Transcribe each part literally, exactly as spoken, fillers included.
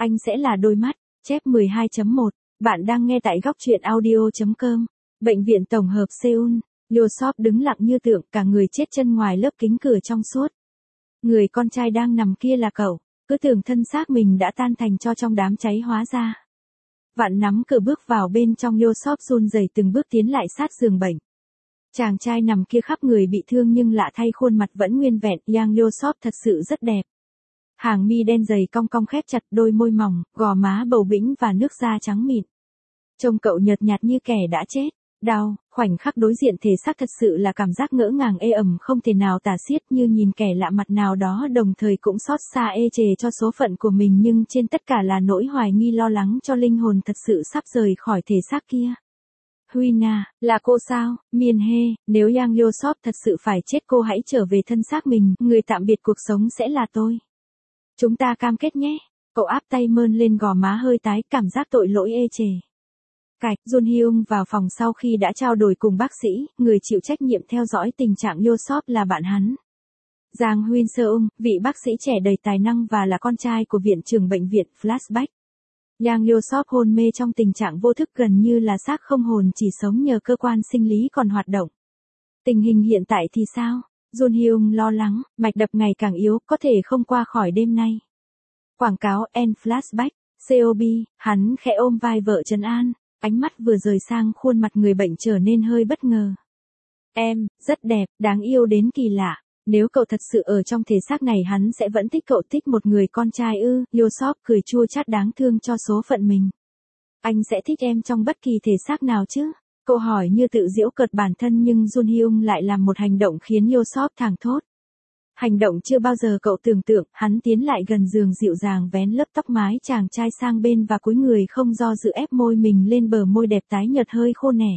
Anh sẽ là đôi mắt. Chép mười hai chấm một. Bạn đang nghe tại góc truyện audio chấm com. Bệnh viện tổng hợp Seoul. Yosop đứng lặng như tượng, cả người chết chân ngoài lớp kính cửa trong suốt. Người con trai đang nằm kia là cậu, cứ tưởng thân xác mình đã tan thành tro trong đám cháy, hóa ra. Vạn nắm cửa bước vào bên trong. Yosop run rẩy từng bước tiến lại sát giường bệnh. Chàng trai nằm kia khắp người bị thương nhưng lạ thay khuôn mặt vẫn nguyên vẹn. Yang Yosop thật sự rất đẹp. Hàng mi đen dày cong cong khép chặt, đôi môi mỏng, gò má bầu bĩnh và nước da trắng mịn. Trông cậu nhợt nhạt như kẻ đã chết. Đau, khoảnh khắc đối diện thể xác thật sự là cảm giác ngỡ ngàng ê ẩm không thể nào tả xiết, như nhìn kẻ lạ mặt nào đó đồng thời cũng xót xa ê chề cho số phận của mình, nhưng trên tất cả là nỗi hoài nghi lo lắng cho linh hồn thật sự sắp rời khỏi thể xác kia. Huina, là cô sao? Miên Hê, nếu Yang Yosop thật sự phải chết cô hãy trở về thân xác mình, người tạm biệt cuộc sống sẽ là tôi. Chúng ta cam kết nhé. Cậu áp tay mơn lên gò má hơi tái, cảm giác tội lỗi ê chề. Cạch, Jun Hyung vào phòng sau khi đã trao đổi cùng bác sĩ, người chịu trách nhiệm theo dõi tình trạng Yosop là bạn hắn. Jang Huynh Seung, vị bác sĩ trẻ đầy tài năng và là con trai của viện trưởng bệnh viện Flashback. Yang Yosop hôn mê trong tình trạng vô thức, gần như là xác không hồn, chỉ sống nhờ cơ quan sinh lý còn hoạt động. Tình hình hiện tại thì sao? Jun Hyung lo lắng, mạch đập ngày càng yếu, có thể không qua khỏi đêm nay. Quảng cáo N Flashback, xê o bê, hắn khẽ ôm vai vợ trấn an, ánh mắt vừa rời sang khuôn mặt người bệnh trở nên hơi bất ngờ. Em, rất đẹp, đáng yêu đến kỳ lạ. Nếu cậu thật sự ở trong thể xác này hắn sẽ vẫn thích cậu. Thích một người con trai ư? Yosop cười chua chát đáng thương cho số phận mình. Anh sẽ thích em trong bất kỳ thể xác nào chứ? Câu hỏi như tự giễu cợt bản thân, nhưng Jun Hyung lại làm một hành động khiến Yosop thảng thốt. Hành động chưa bao giờ cậu tưởng tượng. Hắn tiến lại gần giường, dịu dàng vén lớp tóc mái chàng trai sang bên và cúi người không do dự ép môi mình lên bờ môi đẹp tái nhợt hơi khô nẻ.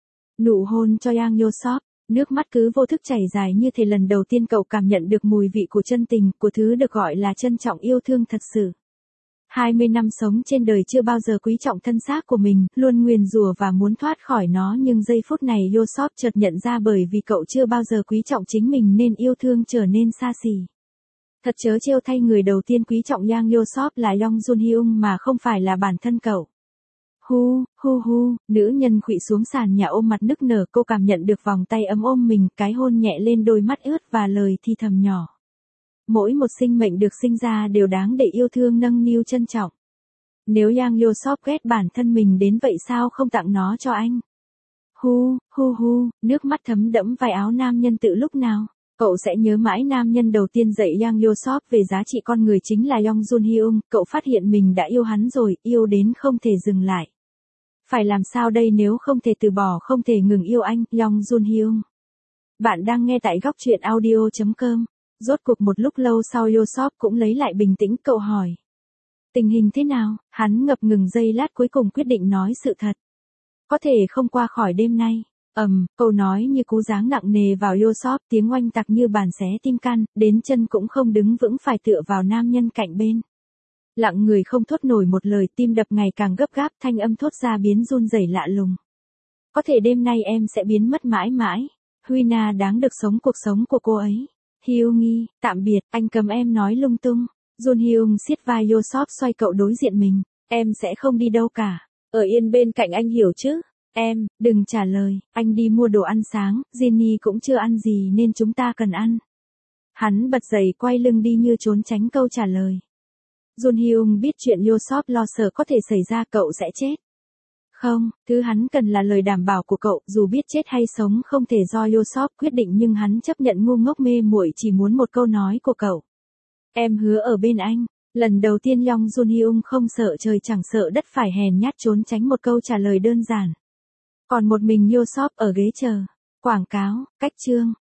Nụ hôn cho Yang Yosop, nước mắt cứ vô thức chảy dài, như thể lần đầu tiên cậu cảm nhận được mùi vị của chân tình, của thứ được gọi là trân trọng yêu thương thật sự. hai mươi năm sống trên đời chưa bao giờ quý trọng thân xác của mình, luôn nguyền rủa và muốn thoát khỏi nó, nhưng giây phút này Yosop chợt nhận ra bởi vì cậu chưa bao giờ quý trọng chính mình nên yêu thương trở nên xa xỉ. Thật trớ trêu thay, người đầu tiên quý trọng Yang Yosop là Yong Jun Hyung mà không phải là bản thân cậu. Hu, hu hu, nữ nhân khuỵu xuống sàn nhà ôm mặt nức nở, cô cảm nhận được vòng tay ấm ôm mình, cái hôn nhẹ lên đôi mắt ướt và lời thì thầm nhỏ. Mỗi một sinh mệnh được sinh ra đều đáng để yêu thương, nâng niu, trân trọng. Nếu Yang Yosop ghét bản thân mình đến vậy sao không tặng nó cho anh? Hu, hu hu, nước mắt thấm đẫm vai áo nam nhân. Tự lúc nào, cậu sẽ nhớ mãi nam nhân đầu tiên dạy Yang Yosop về giá trị con người chính là Yong Jun Hyung. Cậu phát hiện mình đã yêu hắn rồi, yêu đến không thể dừng lại. Phải làm sao đây nếu không thể từ bỏ, không thể ngừng yêu anh, Yong Jun Hyung. Bạn đang nghe tại góc truyện audio chấm com. Rốt cuộc một lúc lâu sau Yosop cũng lấy lại bình tĩnh, cậu hỏi. Tình hình thế nào? Hắn ngập ngừng giây lát cuối cùng quyết định nói sự thật. Có thể không qua khỏi đêm nay. Ầm, um, câu nói như cú giáng nặng nề vào Yosop, tiếng oanh tạc như bàn xé tim can, đến chân cũng không đứng vững, phải tựa vào nam nhân cạnh bên. Lặng người không thốt nổi một lời, tim đập ngày càng gấp gáp, thanh âm thốt ra biến run rẩy lạ lùng. Có thể đêm nay em sẽ biến mất mãi mãi. Huina đáng được sống cuộc sống của cô ấy. Hyung, tạm biệt, anh cấm em nói lung tung. Jun Hyung siết vai Yosop, xoay cậu đối diện mình. Em sẽ không đi đâu cả. Ở yên bên cạnh anh, hiểu chứ? Em, đừng trả lời, anh đi mua đồ ăn sáng, Jenny cũng chưa ăn gì nên chúng ta cần ăn. Hắn bật dậy quay lưng đi như trốn tránh câu trả lời. Jun Hyung biết chuyện Yosop lo sợ có thể xảy ra, cậu sẽ chết. Không, thứ hắn cần là lời đảm bảo của cậu, dù biết chết hay sống không thể do Yosop quyết định, nhưng hắn chấp nhận ngu ngốc mê muội chỉ muốn một câu nói của cậu. Em hứa ở bên anh. Lần đầu tiên Yong Jun Hyung không sợ trời chẳng sợ đất phải hèn nhát trốn tránh một câu trả lời đơn giản. Còn một mình Yosop ở ghế chờ. Quảng cáo, cách chương.